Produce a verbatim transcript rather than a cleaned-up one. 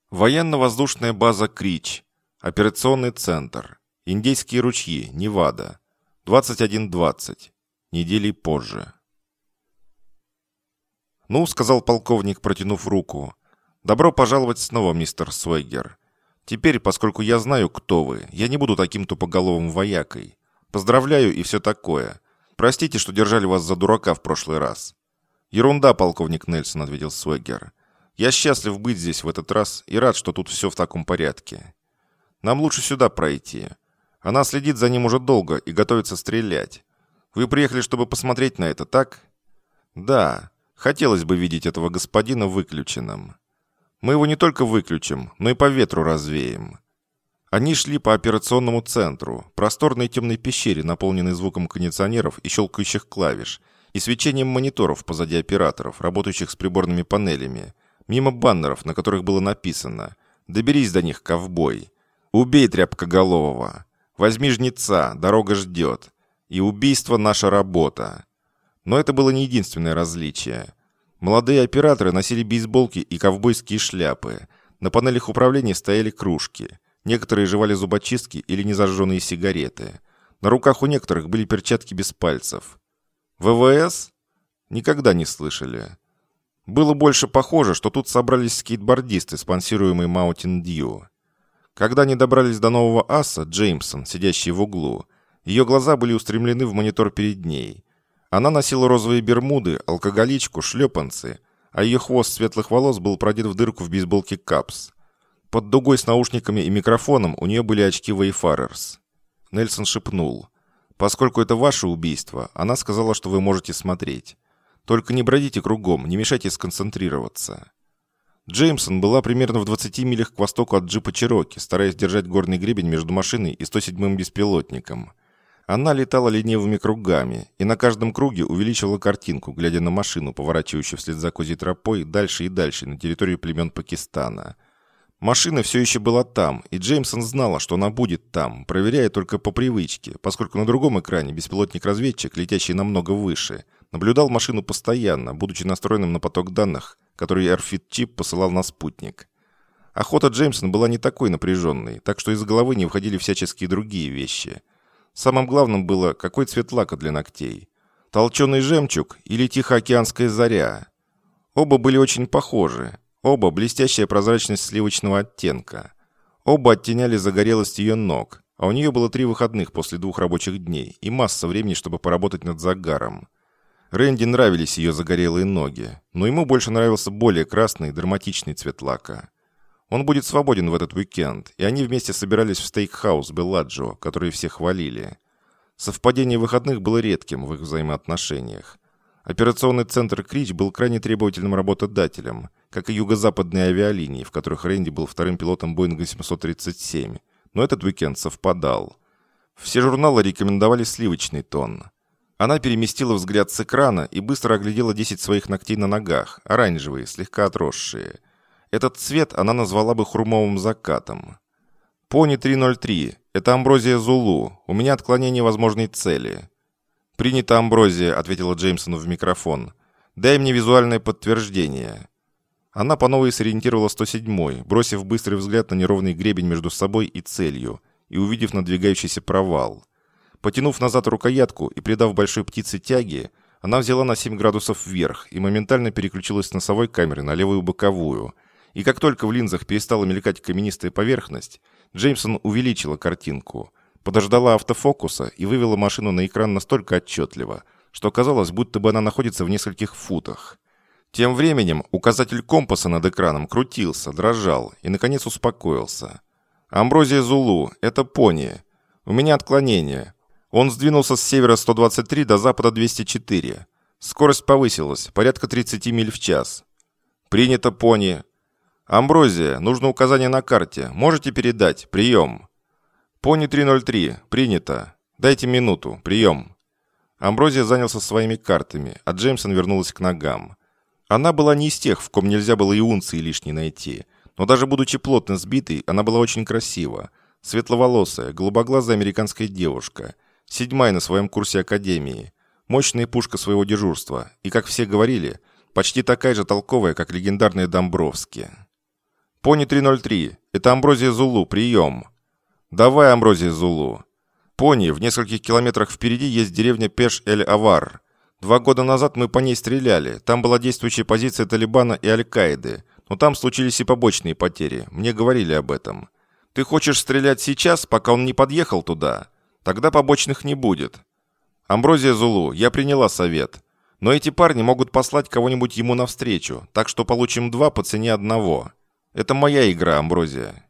Военно-воздушная база Крич. Операционный центр. Индейские ручьи, Невада. двадцать один двадцать. Недели позже. «Ну», — сказал полковник, протянув руку. «Добро пожаловать снова, мистер Свегер. Теперь, поскольку я знаю, кто вы, я не буду таким тупоголовым воякой. Поздравляю и все такое. Простите, что держали вас за дурака в прошлый раз». «Ерунда, полковник Нельсон», — ответил Свегер. «Я счастлив быть здесь в этот раз и рад, что тут все в таком порядке. Нам лучше сюда пройти. Она следит за ним уже долго и готовится стрелять. Вы приехали, чтобы посмотреть на это, так?» «Да. Хотелось бы видеть этого господина выключенным. Мы его не только выключим, но и по ветру развеем». Они шли по операционному центру, просторной темной пещере, наполненной звуком кондиционеров и щелкающих клавиш, и свечением мониторов позади операторов, работающих с приборными панелями, мимо баннеров, на которых было написано «Доберись до них, ковбой», «Убей тряпкоголового», «Возьми жнеца, дорога ждет» и «Убийство – наша работа». Но это было не единственное различие. Молодые операторы носили бейсболки и ковбойские шляпы. На панелях управления стояли кружки. Некоторые жевали зубочистки или незажженные сигареты. На руках у некоторых были перчатки без пальцев. ВВС? Никогда не слышали. Было больше похоже, что тут собрались скейтбордисты, спонсируемые Mountain Dew. Когда они добрались до нового аса, Джеймсон, сидящий в углу, ее глаза были устремлены в монитор перед ней. Она носила розовые бермуды, алкоголичку, шлепанцы, а ее хвост светлых волос был продет в дырку в бейсболке Капс. Под дугой с наушниками и микрофоном у нее были очки Wayfarers. Нельсон шепнул. «Поскольку это ваше убийство, она сказала, что вы можете смотреть. Только не бродите кругом, не мешайте сконцентрироваться». Джеймсон была примерно в двадцати милях к востоку от джипа Чероки, стараясь держать горный гребень между машиной и сто седьмым беспилотником. Она летала ленивыми кругами и на каждом круге увеличивала картинку, глядя на машину, поворачивающую вслед за козьей тропой дальше и дальше на территорию племен Пакистана. Машина все еще была там, и Джеймсон знала, что она будет там, проверяя только по привычке, поскольку на другом экране беспилотник-разведчик, летящий намного выше, наблюдал машину постоянно, будучи настроенным на поток данных, который AirFit-чип посылал на спутник. Охота Джеймсона была не такой напряженной, так что из головы не выходили всяческие другие вещи. Самым главным было, какой цвет лака для ногтей. Толченый жемчуг или тихоокеанская заря. Оба были очень похожи. Оба блестящая прозрачность сливочного оттенка. Оба оттеняли загорелость ее ног, а у нее было три выходных после двух рабочих дней и масса времени, чтобы поработать над загаром. Рэнди нравились ее загорелые ноги, но ему больше нравился более красный, драматичный цвет лака. Он будет свободен в этот уикенд, и они вместе собирались в стейкхаус Белладжо, который все хвалили. Совпадение выходных было редким в их взаимоотношениях. Операционный центр Крич был крайне требовательным работодателем, как и юго-западные авиалинии, в которых Рэнди был вторым пилотом Боинга семьсот тридцать семь, но этот уикенд совпадал. Все журналы рекомендовали сливочный тон. Она переместила взгляд с экрана и быстро оглядела десять своих ногтей на ногах, оранжевые, слегка отросшие. Этот цвет она назвала бы хурмовым закатом. «Пони три ноль три. Это Амброзия Зулу. У меня отклонение возможной цели». «Принято, Амброзия», — ответила Джеймсону в микрофон. «Дай мне визуальное подтверждение». Она по новой сориентировала сто седьмой, бросив быстрый взгляд на неровный гребень между собой и целью, и увидев надвигающийся провал. Потянув назад рукоятку и придав большой птице тяги, она взяла на семь градусов вверх и моментально переключилась с носовой камеры на левую боковую. И как только в линзах перестала мелькать каменистая поверхность, Джеймсон увеличила картинку, подождала автофокуса и вывела машину на экран настолько отчетливо, что казалось, будто бы она находится в нескольких футах. Тем временем указатель компаса над экраном крутился, дрожал и, наконец, успокоился. «Амброзия Зулу, это пони. У меня отклонение. Он сдвинулся с севера сто двадцать три до запада двести четыре. Скорость повысилась, порядка тридцати миль в час». «Принято, пони». «Амброзия, нужно указание на карте. Можете передать? Прием». «Пони три ноль три. Принято. Дайте минуту. Прием». Амброзия занялся своими картами, а Джеймсон вернулась к ногам. Она была не из тех, в ком нельзя было и унции лишней найти, но даже будучи плотно сбитой, она была очень красива. Светловолосая, голубоглазая американская девушка, седьмая на своем курсе академии, мощная пушка своего дежурства и, как все говорили, почти такая же толковая, как легендарная Домбровски. Пони три ноль три, это Амброзия Зулу, прием. Давай, Амброзия Зулу. Пони, в нескольких километрах впереди есть деревня Пеш-эль-Авар. Два года назад мы по ней стреляли. Там была действующая позиция Талибана и Аль-Каиды. Но там случились и побочные потери. Мне говорили об этом. Ты хочешь стрелять сейчас, пока он не подъехал туда? Тогда побочных не будет. Амброзия Зулу, я приняла совет. Но эти парни могут послать кого-нибудь ему навстречу, так что получим два по цене одного. Это моя игра, Амброзия.